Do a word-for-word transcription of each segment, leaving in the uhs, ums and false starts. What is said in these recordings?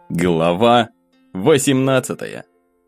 Глава восемнадцатая.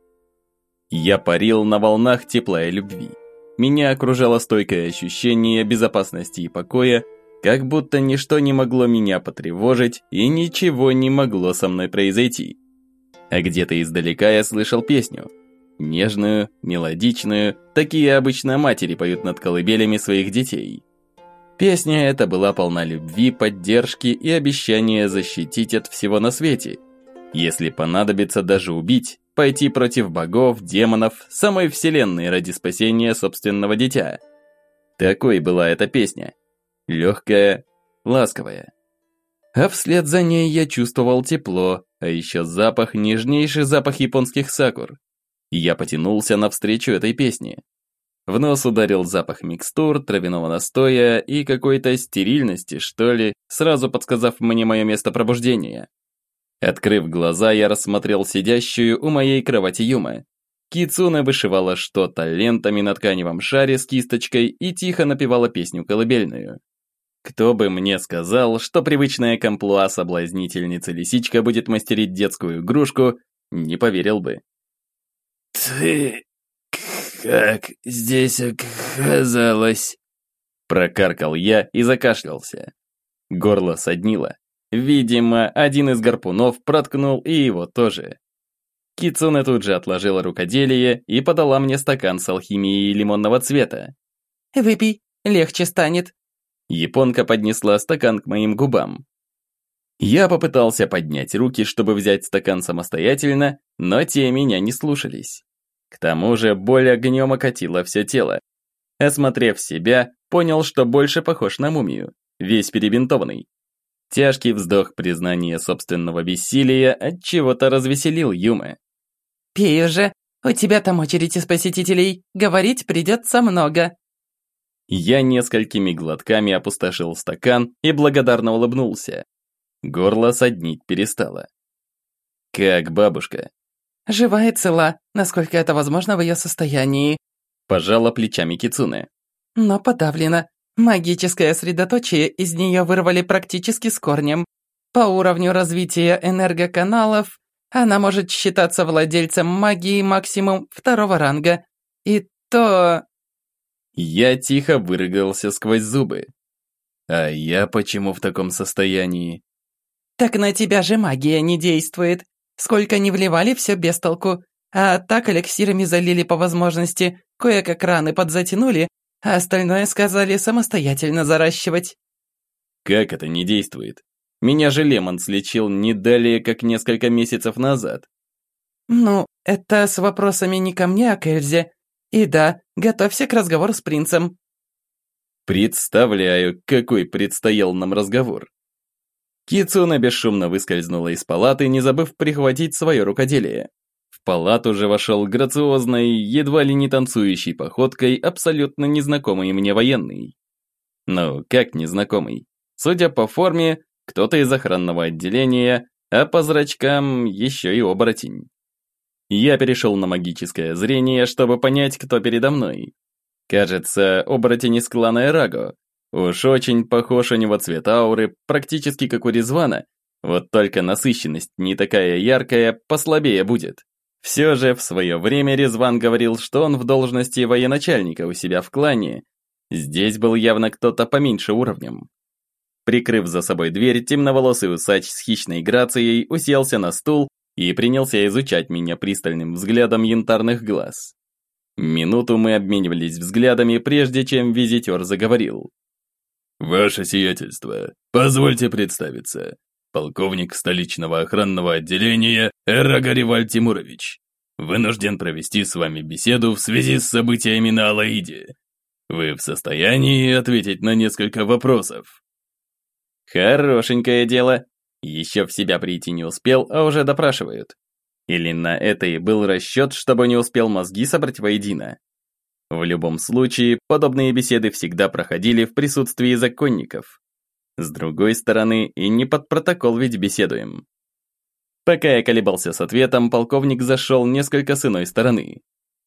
Я парил на волнах тепла и любви. Меня окружало стойкое ощущение безопасности и покоя, как будто ничто не могло меня потревожить и ничего не могло со мной произойти. А где-то издалека я слышал песню. Нежную, мелодичную, такие обычно матери поют над колыбелями своих детей. Песня эта была полна любви, поддержки и обещания защитить от всего на свете. Если понадобится даже убить, пойти против богов, демонов, самой вселенной ради спасения собственного дитя. Такой была эта песня. Легкая, ласковая. А вслед за ней я чувствовал тепло, а еще запах, нежнейший запах японских сакур. Я потянулся навстречу этой песне. В нос ударил запах микстур, травяного настоя и какой-то стерильности, что ли, сразу подсказав мне мое место пробуждения. Открыв глаза, я рассмотрел сидящую у моей кровати Юма. Кицуна вышивала что-то лентами на тканевом шаре с кисточкой и тихо напевала песню колыбельную. Кто бы мне сказал, что привычная к амплуа соблазнительница лисичка будет мастерить детскую игрушку, не поверил бы. «Ты как здесь оказалась?» Прокаркал я и закашлялся. Горло соднило. Видимо, один из гарпунов проткнул и его тоже. Кицуна тут же отложила рукоделие и подала мне стакан с алхимией лимонного цвета. «Выпей, легче станет». Японка поднесла стакан к моим губам. Я попытался поднять руки, чтобы взять стакан самостоятельно, но те меня не слушались. К тому же боль огнем окатила все тело. Осмотрев себя, понял, что больше похож на мумию, весь перебинтованный. Тяжкий вздох признания собственного бессилия отчего-то развеселил Юма. «Пей уже, у тебя там очередь из посетителей, говорить придется много». Я несколькими глотками опустошил стакан и благодарно улыбнулся. Горло соднить перестало. «Как бабушка?» «Жива и цела, насколько это возможно в ее состоянии», пожала плечами Кицуне. «но подавлена. Магическое средоточие из нее вырвали практически с корнем. По уровню развития энергоканалов она может считаться владельцем магии максимум второго ранга. И то...» Я тихо выругался сквозь зубы. «А я почему в таком состоянии?» «Так на тебя же магия не действует. Сколько ни вливали, все без толку. А так эликсирами залили по возможности, кое-как раны подзатянули, а остальное сказали самостоятельно заращивать». «Как это не действует? Меня же Лемон слечил не далее, как несколько месяцев назад». «Ну, это с вопросами не ко мне, а к Эльзе. И да, готовься к разговору с принцем». Представляю, какой предстоял нам разговор. Кицуна бесшумно выскользнула из палаты, не забыв прихватить свое рукоделие. В палату же вошел грациозной, едва ли не танцующей походкой абсолютно незнакомый мне военный. Ну, как незнакомый? Судя по форме, кто-то из охранного отделения, а по зрачкам еще и оборотень. Я перешел на магическое зрение, чтобы понять, кто передо мной. Кажется, оборотень из клана Эраго. Уж очень похож у него цвет ауры, практически как у Резвана, вот только насыщенность не такая яркая, послабее будет. Все же в свое время Резван говорил, что он в должности военачальника у себя в клане. Здесь был явно кто-то поменьше уровнем. Прикрыв за собой дверь, темноволосый усач с хищной грацией уселся на стул и принялся изучать меня пристальным взглядом янтарных глаз. Минуту мы обменивались взглядами, прежде чем визитер заговорил. «Ваше сиятельство, позвольте представиться. Полковник столичного охранного отделения Эраго Реваль Тимурович. Вынужден провести с вами беседу в связи с событиями на Алаиде. Вы в состоянии ответить на несколько вопросов?» Хорошенькое дело. Еще в себя прийти не успел, а уже допрашивают. Или на это и был расчет, чтобы не успел мозги собрать воедино. В любом случае, подобные беседы всегда проходили в присутствии законников. С другой стороны, и не под протокол ведь беседуем. Пока я колебался с ответом, полковник зашел несколько с иной стороны.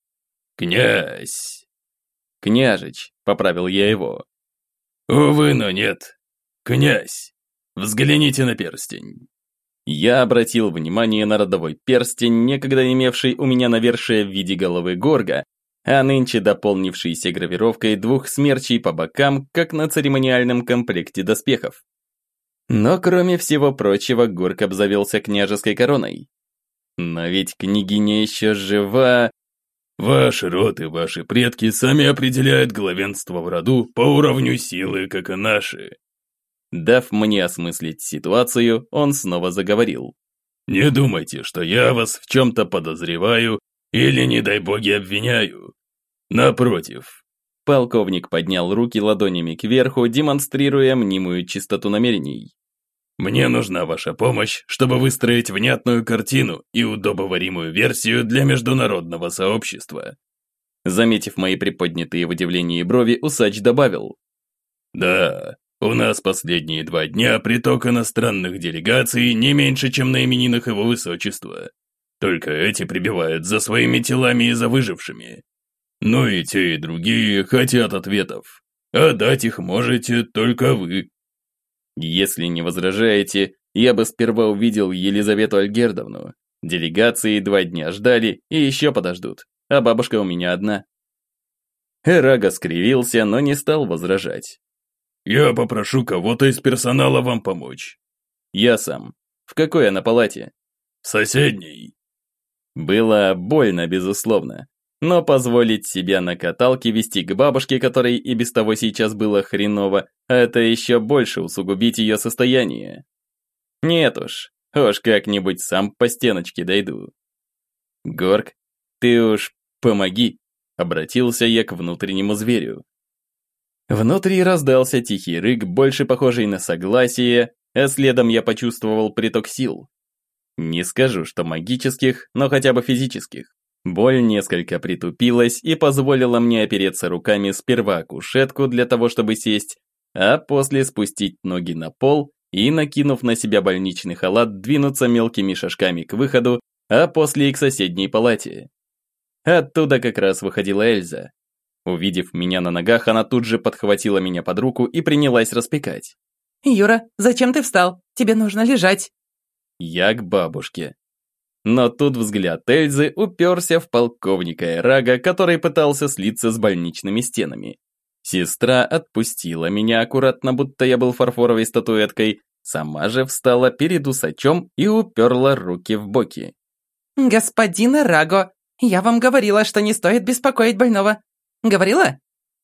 «Князь!» «Княжич», — поправил я его. «Увы, но нет. Князь, взгляните на перстень». Я обратил внимание на родовой перстень, некогда имевший у меня навершие в виде головы горга, а нынче дополнившийся гравировкой двух смерчей по бокам, как на церемониальном комплекте доспехов. Но кроме всего прочего, горг обзавелся княжеской короной. Но ведь княгиня еще жива. Ваш род и ваши предки сами определяют главенство в роду по уровню силы, как и наши. Дав мне осмыслить ситуацию, он снова заговорил. Не думайте, что я вас в чем-то подозреваю или, не дай боги, обвиняю. Напротив. Полковник поднял руки ладонями кверху, демонстрируя мнимую чистоту намерений. Мне нужна ваша помощь, чтобы выстроить внятную картину и удобоваримую версию для международного сообщества. Заметив мои приподнятые в удивлении брови, усач добавил. Да, у нас последние два дня приток иностранных делегаций не меньше, чем на именинах его высочества. Только эти прибивают за своими телами и за выжившими. Но и те, и другие хотят ответов, а дать их можете только вы. Если не возражаете, я бы сперва увидел Елизавету Альгердовну. Делегации два дня ждали и еще подождут, а бабушка у меня одна. Эрага скривился, но не стал возражать. Я попрошу кого-то из персонала вам помочь. Я сам. В какой она палате? В соседней. Было больно, безусловно. Но позволить себя на каталке вести к бабушке, которой и без того сейчас было хреново, это еще больше усугубить ее состояние. Нет уж, уж как-нибудь сам по стеночке дойду. Горг, ты уж помоги, обратился я к внутреннему зверю. Внутри раздался тихий рык, больше похожий на согласие, а следом я почувствовал приток сил. Не скажу, что магических, но хотя бы физических. Боль несколько притупилась и позволила мне опереться руками сперва о кушетку для того, чтобы сесть, а после спустить ноги на пол и, накинув на себя больничный халат, двинуться мелкими шажками к выходу, а после и к соседней палате. Оттуда как раз выходила Эльза. Увидев меня на ногах, она тут же подхватила меня под руку и принялась распекать. «Юра, зачем ты встал? Тебе нужно лежать». Я к бабушке. Но тут взгляд Эльзы уперся в полковника Эрага, который пытался слиться с больничными стенами. Сестра отпустила меня аккуратно, будто я был фарфоровой статуэткой, сама же встала перед усачом и уперла руки в боки. «Господин Эраго, я вам говорила, что не стоит беспокоить больного. Говорила?»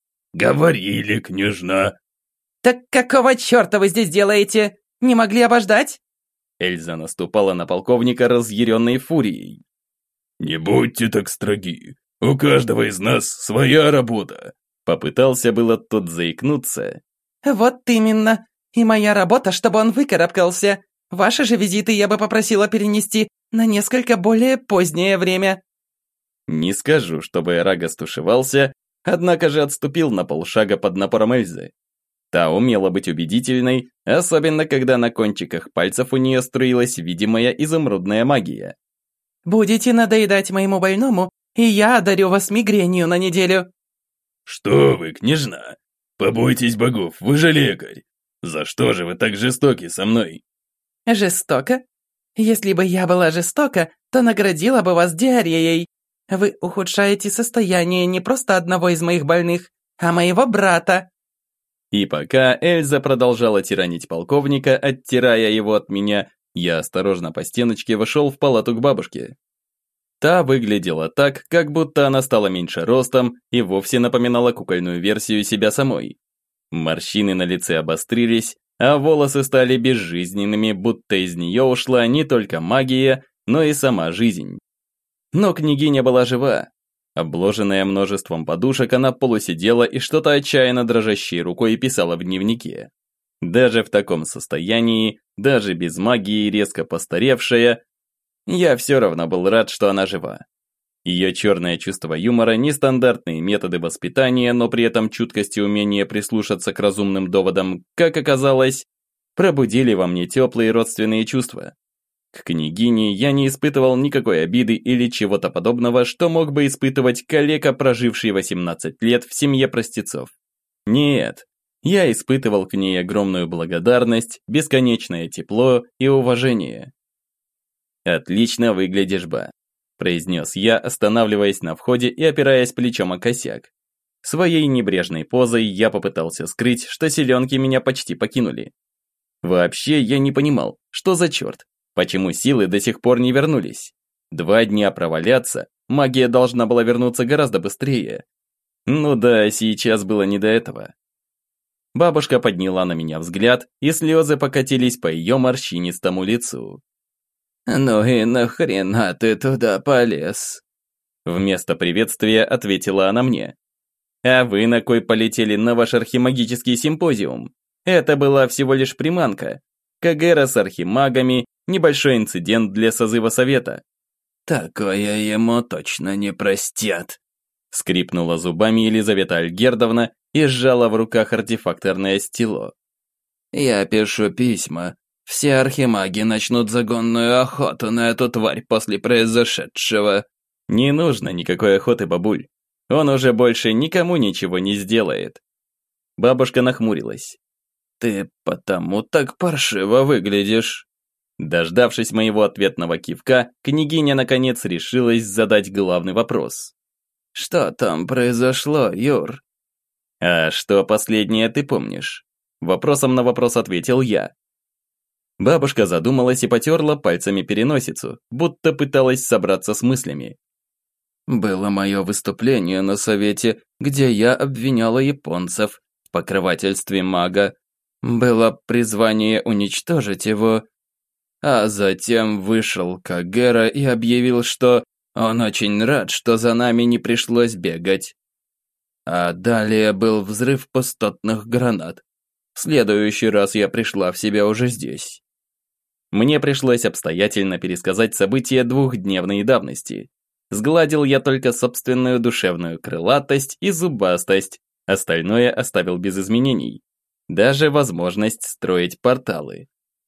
«Говорили, княжна». «Так какого черта вы здесь делаете? Не могли обождать?» Эльза наступала на полковника разъяренной фурией. «Не будьте так строги. У каждого из нас своя работа». Попытался было тот заикнуться. «Вот именно. И моя работа, чтобы он выкарабкался. Ваши же визиты я бы попросила перенести на несколько более позднее время». Не скажу, чтобы Эрага стушевался, однако же отступил на полшага под напором Эльзы. Та умела быть убедительной, особенно когда на кончиках пальцев у нее струилась видимая изумрудная магия. «Будете надоедать моему больному, и я одарю вас мигренью на неделю». «Что вы, княжна? Побойтесь богов, вы же лекарь. За что же вы так жестоки со мной?» «Жестоко? Если бы я была жестока, то наградила бы вас диареей. Вы ухудшаете состояние не просто одного из моих больных, а моего брата». И пока Эльза продолжала тиранить полковника, оттирая его от меня, я осторожно по стеночке вошел в палату к бабушке. Та выглядела так, как будто она стала меньше ростом и вовсе напоминала кукольную версию себя самой. Морщины на лице обострились, а волосы стали безжизненными, будто из нее ушла не только магия, но и сама жизнь. Но княгиня была жива. Обложенная множеством подушек, она полусидела и что-то отчаянно дрожащей рукой писала в дневнике. Даже в таком состоянии, даже без магии, резко постаревшая, я все равно был рад, что она жива. Ее черное чувство юмора, нестандартные методы воспитания, но при этом чуткость и умение прислушаться к разумным доводам, как оказалось, пробудили во мне теплые родственные чувства. К княгине я не испытывал никакой обиды или чего-то подобного, что мог бы испытывать калека, проживший восемнадцать лет в семье простецов. Нет, я испытывал к ней огромную благодарность, бесконечное тепло и уважение. «Отлично выглядишь, ба», – произнес я, останавливаясь на входе и опираясь плечом о косяк. Своей небрежной позой я попытался скрыть, что силенки меня почти покинули. Вообще я не понимал, что за черт, почему силы до сих пор не вернулись. Два дня проваляться, магия должна была вернуться гораздо быстрее. Ну да, сейчас было не до этого. Бабушка подняла на меня взгляд, и слезы покатились по ее морщинистому лицу. «Ну и нахрена ты туда полез?» Вместо приветствия ответила она мне. «А вы на кой полетели на ваш архимагический симпозиум? Это была всего лишь приманка. Кагера с архимагами, небольшой инцидент для созыва совета». «Такое ему точно не простят», — скрипнула зубами Елизавета Альгердовна и сжала в руках артефакторное стело. «Я пишу письма. Все архимаги начнут загонную охоту на эту тварь после произошедшего». «Не нужно никакой охоты, бабуль. Он уже больше никому ничего не сделает». Бабушка нахмурилась. «Ты потому так паршиво выглядишь». Дождавшись моего ответного кивка, княгиня наконец решилась задать главный вопрос. «Что там произошло, Юр?» «А что последнее ты помнишь?» Вопросом на вопрос ответил я. Бабушка задумалась и потерла пальцами переносицу, будто пыталась собраться с мыслями. «Было мое выступление на совете, где я обвиняла японцев в покрывательстве мага. Было призвание уничтожить его. А затем вышел Кагера и объявил, что он очень рад, что за нами не пришлось бегать. А далее был взрыв пустотных гранат. В следующий раз я пришла в себя уже здесь». Мне пришлось обстоятельно пересказать события двухдневной давности. Сгладил я только собственную душевную крылатость и зубастость, остальное оставил без изменений. Даже возможность строить порталы.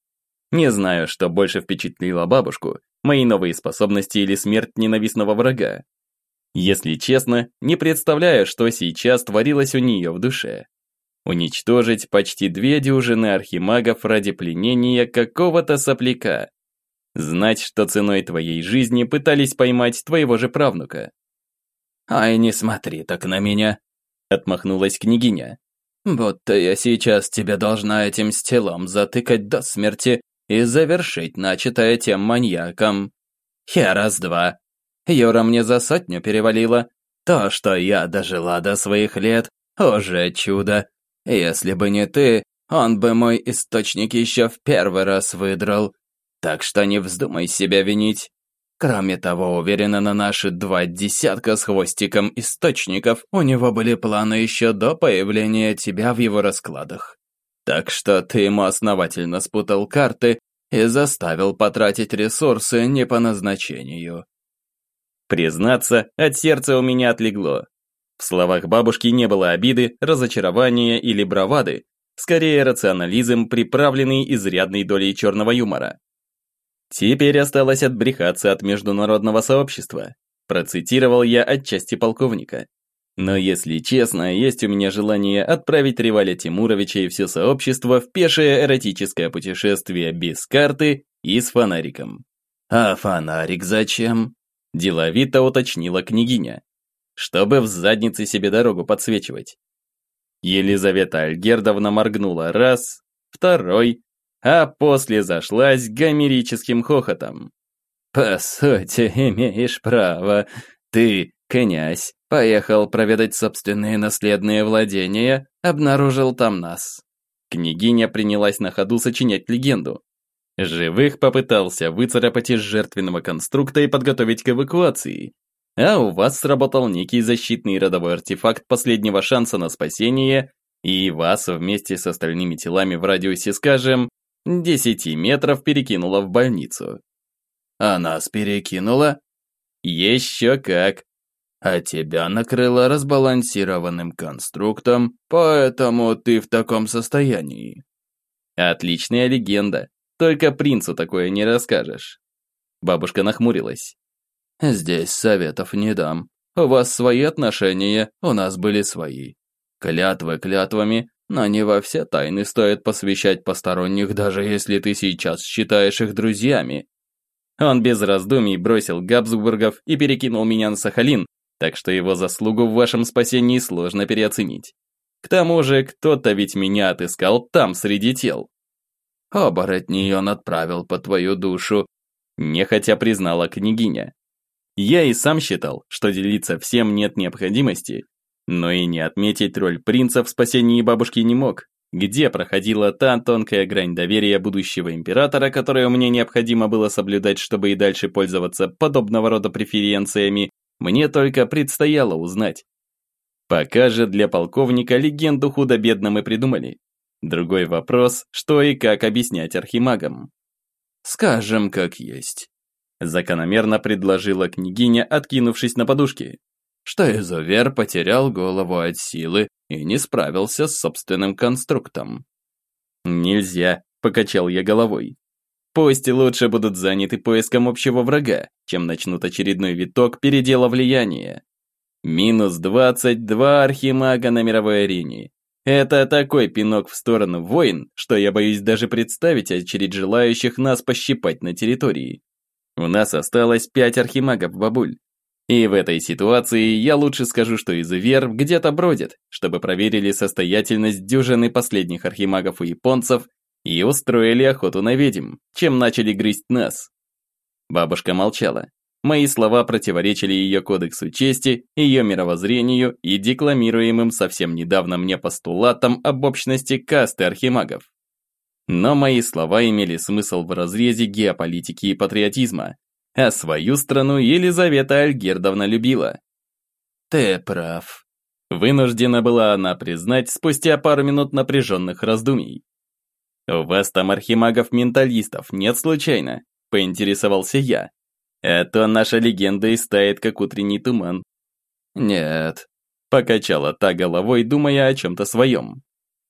Не знаю, что больше впечатлило бабушку, мои новые способности или смерть ненавистного врага. Если честно, не представляю, что сейчас творилось у нее в душе. Уничтожить почти две дюжины архимагов ради пленения какого-то сопляка. Знать, что ценой твоей жизни пытались поймать твоего же правнука. «Ай, не смотри так на меня», — отмахнулась княгиня. «Будто я сейчас тебе должна этим стелом затыкать до смерти и завершить начатое тем маньяком. Я раз-два. Юра мне за сотню перевалила. То, что я дожила до своих лет, уже чудо. Если бы не ты, он бы мой источник еще в первый раз выдрал. Так что не вздумай себя винить. Кроме того, уверена, на наши два десятка с хвостиком источников у него были планы еще до появления тебя в его раскладах. Так что ты ему основательно спутал карты и заставил потратить ресурсы не по назначению». Признаться, от сердца у меня отлегло. В словах бабушки не было обиды, разочарования или бравады, скорее рационализм, приправленный изрядной долей черного юмора. Теперь осталось отбрехаться от международного сообщества, процитировал я отчасти полковника. Но если честно, есть у меня желание отправить Реваля Тимуровича и все сообщество в пешее эротическое путешествие без карты и с фонариком. «А фонарик зачем?» – деловито уточнила княгиня. «Чтобы в заднице себе дорогу подсвечивать». Елизавета Альгердовна моргнула раз, второй, а после зашлась гомерическим хохотом. «По сути, имеешь право. Ты, князь, поехал проведать собственные наследные владения, обнаружил там нас». Княгиня принялась на ходу сочинять легенду. Живых попытался выцарапать из жертвенного конструкта и подготовить к эвакуации. А у вас сработал некий защитный родовой артефакт последнего шанса на спасение, и вас вместе с остальными телами в радиусе, скажем, десяти метров перекинуло в больницу. «А нас перекинуло?» «Еще как!» «А тебя накрыло разбалансированным конструктом, поэтому ты в таком состоянии». «Отличная легенда, только принцу такое не расскажешь». Бабушка нахмурилась. «Здесь советов не дам. У вас свои отношения, у нас были свои. Клятвы клятвами, но не во все тайны стоит посвящать посторонних, даже если ты сейчас считаешь их друзьями. Он без раздумий бросил Габсбургов и перекинул меня на Сахалин, так что его заслугу в вашем спасении сложно переоценить. К тому же, кто-то ведь меня отыскал там, среди тел. Оборотней он отправил по твою душу, нехотя признала княгиня. Я и сам считал, что делиться всем нет необходимости, но и не отметить роль принца в спасении бабушки не мог. Где проходила та тонкая грань доверия будущего императора, которую мне необходимо было соблюдать, чтобы и дальше пользоваться подобного рода преференциями, мне только предстояло узнать. Пока же для полковника легенду худо-бедно мы придумали. Другой вопрос, что и как объяснять архимагам. «Скажем, как есть», – закономерно предложила княгиня, откинувшись на подушке, что изувер потерял голову от силы и не справился с собственным конструктом. «Нельзя», – покачал я головой. «Пусть лучше будут заняты поиском общего врага, чем начнут очередной виток передела влияния. Минус двадцать два архимага на мировой арене. Это такой пинок в сторону войн, что я боюсь даже представить очередь желающих нас пощипать на территории. У нас осталось пять архимагов, бабуль. И в этой ситуации я лучше скажу, что изувер где-то бродит, чтобы проверили состоятельность дюжины последних архимагов у японцев и устроили охоту на ведьм, чем начали грызть нас». Бабушка молчала. Мои слова противоречили ее кодексу чести, ее мировоззрению и декламируемым совсем недавно мне постулатам об общности касты архимагов. Но мои слова имели смысл в разрезе геополитики и патриотизма, а свою страну Елизавета Альгердовна любила. «Ты прав», – вынуждена была она признать спустя пару минут напряженных раздумий. «У вас там архимагов-менталистов нет случайно?» – поинтересовался я. «А то наша легенда истает, как утренний туман». «Нет», – покачала та головой, думая о чем-то своем.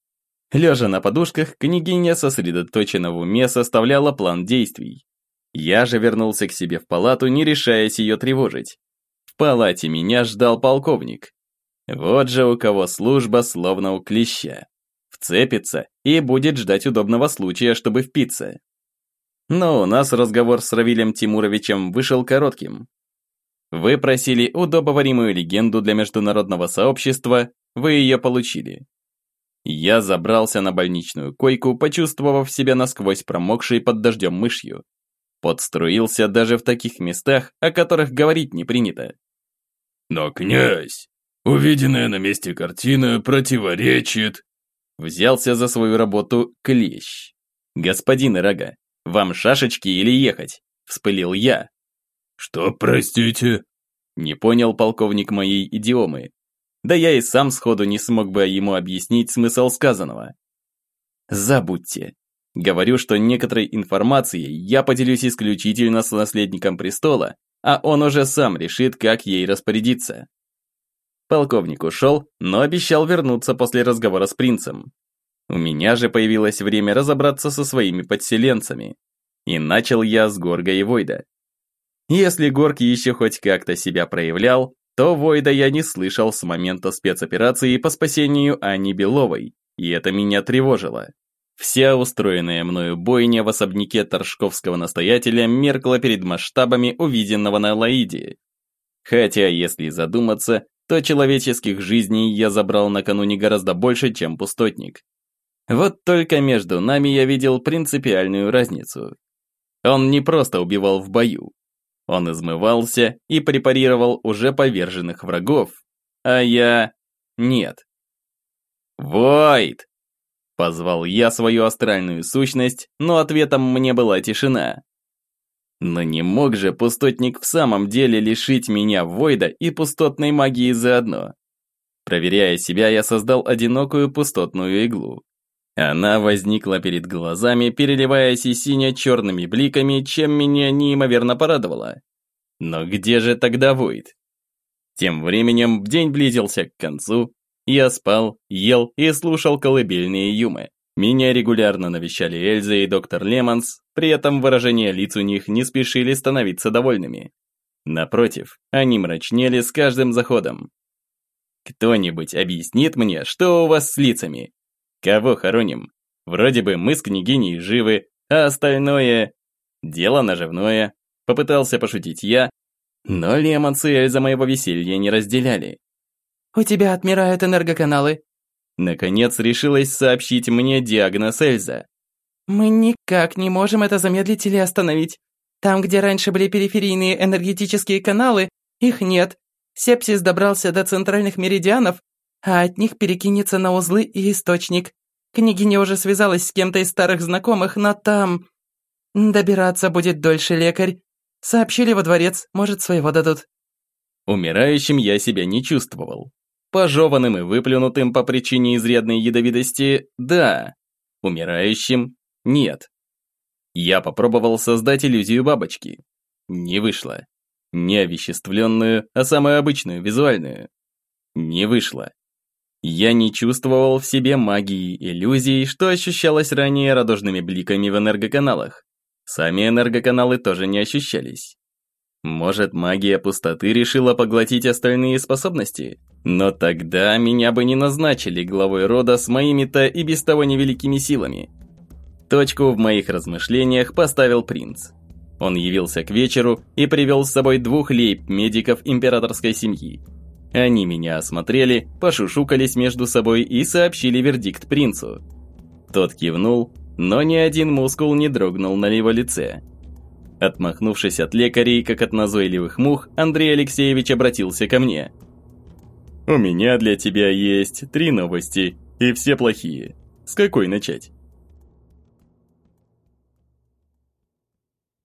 Лежа на подушках, княгиня сосредоточенно в уме составляла план действий. Я же вернулся к себе в палату, не решаясь ее тревожить. В палате меня ждал полковник. Вот же у кого служба словно у клеща. Вцепится и будет ждать удобного случая, чтобы впиться. Но у нас разговор с Равилем Тимуровичем вышел коротким. Вы просили удобоваримую легенду для международного сообщества, вы ее получили. Я забрался на больничную койку, почувствовав себя насквозь промокшей под дождем мышью. Пот струился даже в таких местах, о которых говорить не принято. «Но, князь, увиденная на месте картина противоречит...» Взялся за свою работу клещ. «Господин Ирага, вам шашечки или ехать?» – вспылил я. «Что, простите?» Не понял полковник моей идиомы. Да я и сам сходу не смог бы ему объяснить смысл сказанного. Забудьте. Говорю, что некоторой информацией я поделюсь исключительно с наследником престола, а он уже сам решит, как ей распорядиться. Полковник ушел, но обещал вернуться после разговора с принцем. У меня же появилось время разобраться со своими подселенцами. И начал я с Горга и Войда. Если Горг еще хоть как-то себя проявлял, то Войда я не слышал с момента спецоперации по спасению Ани Беловой, и это меня тревожило. Вся устроенная мною бойня в особняке торжковского настоятеля меркла перед масштабами увиденного на Лаиде. Хотя, если задуматься, то человеческих жизней я забрал накануне гораздо больше, чем пустотник. Вот только между нами я видел принципиальную разницу. Он не просто убивал в бою. Он измывался и препарировал уже поверженных врагов. А я... нет. «Войд!» – позвал я свою астральную сущность, но ответом мне была тишина. Но не мог же пустотник в самом деле лишить меня Войда и пустотной магии заодно. Проверяя себя, я создал одинокую пустотную иглу. Она возникла перед глазами, переливаясь и сине-черными бликами, чем меня неимоверно порадовало. Но где же тогда Войд? Тем временем день близился к концу. Я спал, ел и слушал колыбельные Юмы. Меня регулярно навещали Эльза и доктор Лемонс, при этом выражения лиц у них не спешили становиться довольными. Напротив, они мрачнели с каждым заходом. «Кто-нибудь объяснит мне, что у вас с лицами? Кого хороним? Вроде бы мы с княгиней живы, а остальное – дело наживное». Попытался пошутить я, но Лемонс и Эльза моего веселья не разделяли. «У тебя отмирают энергоканалы». Наконец решилась сообщить мне диагноз Эльза. «Мы никак не можем это замедлить или остановить. Там, где раньше были периферийные энергетические каналы, их нет. Сепсис добрался до центральных меридианов, а от них перекинется на узлы и источник. Княгиня уже связалась с кем-то из старых знакомых, но там... Добираться будет дольше, лекарь. Сообщили во дворец, может, своего дадут». Умирающим я себя не чувствовал. Пожеванным и выплюнутым по причине изрядной ядовитости – да. Умирающим – нет. Я попробовал создать иллюзию бабочки. Не вышло. Не овеществленную, а самую обычную, визуальную. Не вышло. Я не чувствовал в себе магии иллюзий, что ощущалось ранее радужными бликами в энергоканалах. Сами энергоканалы тоже не ощущались. Может, магия пустоты решила поглотить остальные способности? Но тогда меня бы не назначили главой рода с моими-то и без того невеликими силами. Точку в моих размышлениях поставил принц. Он явился к вечеру и привел с собой двух лейб-медиков императорской семьи. Они меня осмотрели, пошушукались между собой и сообщили вердикт принцу. Тот кивнул, но ни один мускул не дрогнул на его лице. Отмахнувшись от лекарей, как от назойливых мух, Андрей Алексеевич обратился ко мне. «У меня для тебя есть три новости, и все плохие. С какой начать?»